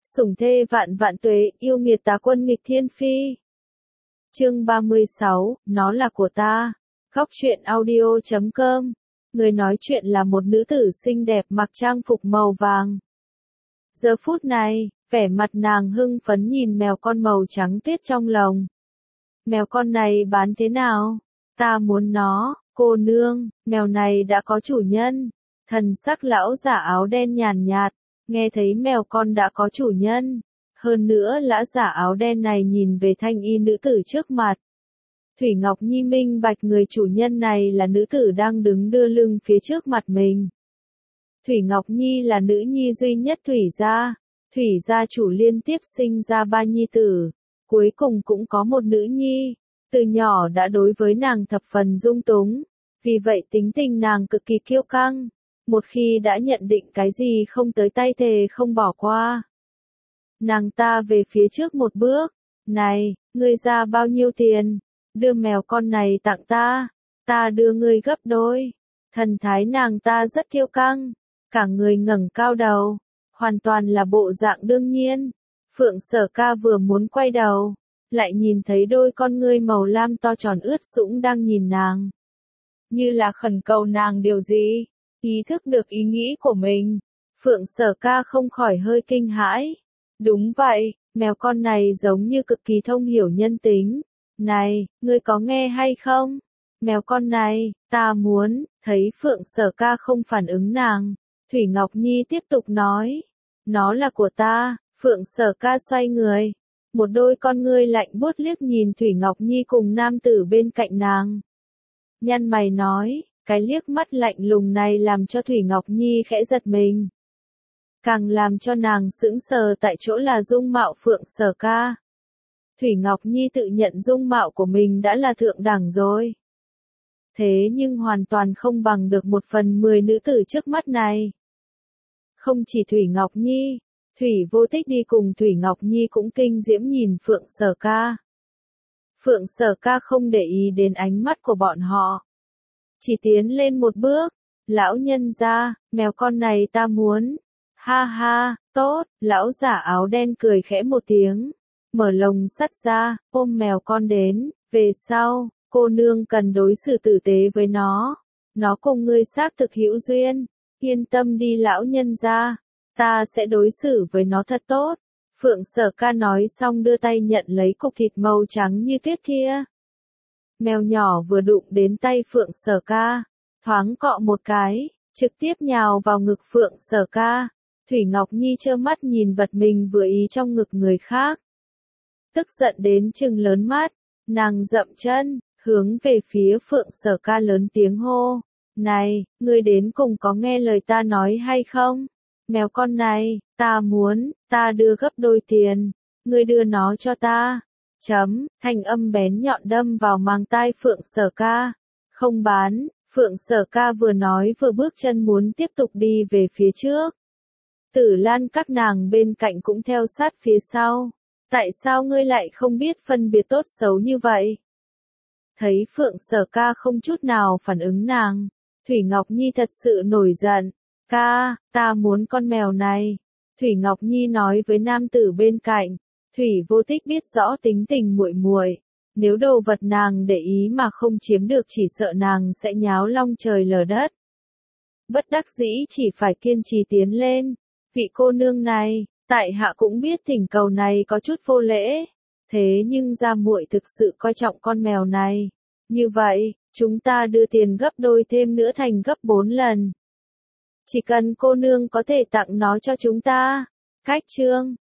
Sủng thê vạn vạn tuế, yêu nghiệt tá quân nghịch thiên phi. Chương 36, nó là của ta. Góc truyện audio.com. Người nói chuyện là một nữ tử xinh đẹp mặc trang phục màu vàng. Giờ phút này, vẻ mặt nàng hưng phấn nhìn mèo con màu trắng tuyết trong lồng. Mèo con này bán thế nào? Ta muốn nó, cô nương, mèo này đã có chủ nhân. Thần sắc lão giả áo đen nhàn nhạt, nghe thấy mèo con đã có chủ nhân. Hơn nữa lã giả áo đen này nhìn về thanh y nữ tử trước mặt. Thủy Ngọc Nhi minh bạch người chủ nhân này là nữ tử đang đứng đưa lưng phía trước mặt mình. Thủy Ngọc Nhi là nữ nhi duy nhất Thủy gia. Thủy gia chủ liên tiếp sinh ra 3 nhi tử. Cuối cùng cũng có một nữ nhi. Từ nhỏ đã đối với nàng thập phần dung túng. Vì vậy tính tình nàng cực kỳ kiêu căng. Một khi đã nhận định cái gì không tới tay thề không bỏ qua. Nàng ta về phía trước một bước. Này, ngươi ra bao nhiêu tiền? Đưa mèo con này tặng ta. Ta đưa ngươi gấp đôi. Thần thái nàng ta rất kiêu căng. Cả người ngẩng cao đầu. Hoàn toàn là bộ dạng đương nhiên. Phượng Sở Ca vừa muốn quay đầu. Lại nhìn thấy đôi con ngươi màu lam to tròn ướt sũng đang nhìn nàng. Như là khẩn cầu nàng điều gì. Ý thức được ý nghĩ của mình. Phượng Sở Ca không khỏi hơi kinh hãi. Đúng vậy, mèo con này giống như cực kỳ thông hiểu nhân tính. Này, ngươi có nghe hay không? Mèo con này, ta muốn, thấy Phượng Sở Ca không phản ứng nàng. Thủy Ngọc Nhi tiếp tục nói. Nó là của ta, Phượng Sở Ca xoay người. Một đôi con ngươi lạnh buốt liếc nhìn Thủy Ngọc Nhi cùng nam tử bên cạnh nàng. Nhăn mày nói, cái liếc mắt lạnh lùng này làm cho Thủy Ngọc Nhi khẽ giật mình. Càng làm cho nàng sững sờ tại chỗ là dung mạo Phượng Sở Ca. Thủy Ngọc Nhi tự nhận dung mạo của mình đã là thượng đẳng rồi. Thế nhưng hoàn toàn không bằng được 1/10 nữ tử trước mắt này. Không chỉ Thủy Ngọc Nhi, Thủy Vô Tích đi cùng Thủy Ngọc Nhi cũng kinh diễm nhìn Phượng Sở Ca. Phượng Sở Ca không để ý đến ánh mắt của bọn họ. Chỉ tiến lên một bước. Lão nhân gia, mèo con này ta muốn. Ha ha, tốt, lão giả áo đen cười khẽ một tiếng. Mở lồng sắt ra, ôm mèo con đến. Về sau, cô nương cần đối xử tử tế với nó. Nó cùng ngươi xác thực hữu duyên. Yên tâm đi lão nhân gia. Ta sẽ đối xử với nó thật tốt. Phượng Sở Ca nói xong đưa tay nhận lấy cục thịt màu trắng như tuyết kia. Mèo nhỏ vừa đụng đến tay Phượng Sở Ca, thoáng cọ một cái, trực tiếp nhào vào ngực Phượng Sở Ca. Thủy Ngọc Nhi trơ mắt nhìn vật mình vừa ý trong ngực người khác. Tức giận đến trừng lớn mắt, nàng dậm chân, hướng về phía Phượng Sở Ca lớn tiếng hô. Này, ngươi đến cùng có nghe lời ta nói hay không? Mèo con này, ta muốn, ta đưa gấp đôi tiền, ngươi đưa nó cho ta. Thanh âm bén nhọn đâm vào màng tai Phượng Sở Ca. Không bán, Phượng Sở Ca vừa nói vừa bước chân muốn tiếp tục đi về phía trước. Tử Lan các nàng bên cạnh cũng theo sát phía sau. Tại sao ngươi lại không biết phân biệt tốt xấu như vậy? Thấy Phượng Sở Ca không chút nào phản ứng nàng, Thủy Ngọc Nhi thật sự nổi giận. Ca, ta muốn con mèo này. Thủy Ngọc Nhi nói với nam tử bên cạnh. Thủy Vô Tích biết rõ tính tình muội muội, nếu đồ vật nàng để ý mà không chiếm được chỉ sợ nàng sẽ nháo long trời lở đất. Bất đắc dĩ chỉ phải kiên trì tiến lên. Vị cô nương này, tại hạ cũng biết thỉnh cầu này có chút vô lễ, thế nhưng gia muội thực sự coi trọng con mèo này. Như vậy, chúng ta đưa tiền gấp đôi thêm nữa thành gấp 4 lần. Chỉ cần cô nương có thể tặng nó cho chúng ta. Cách chương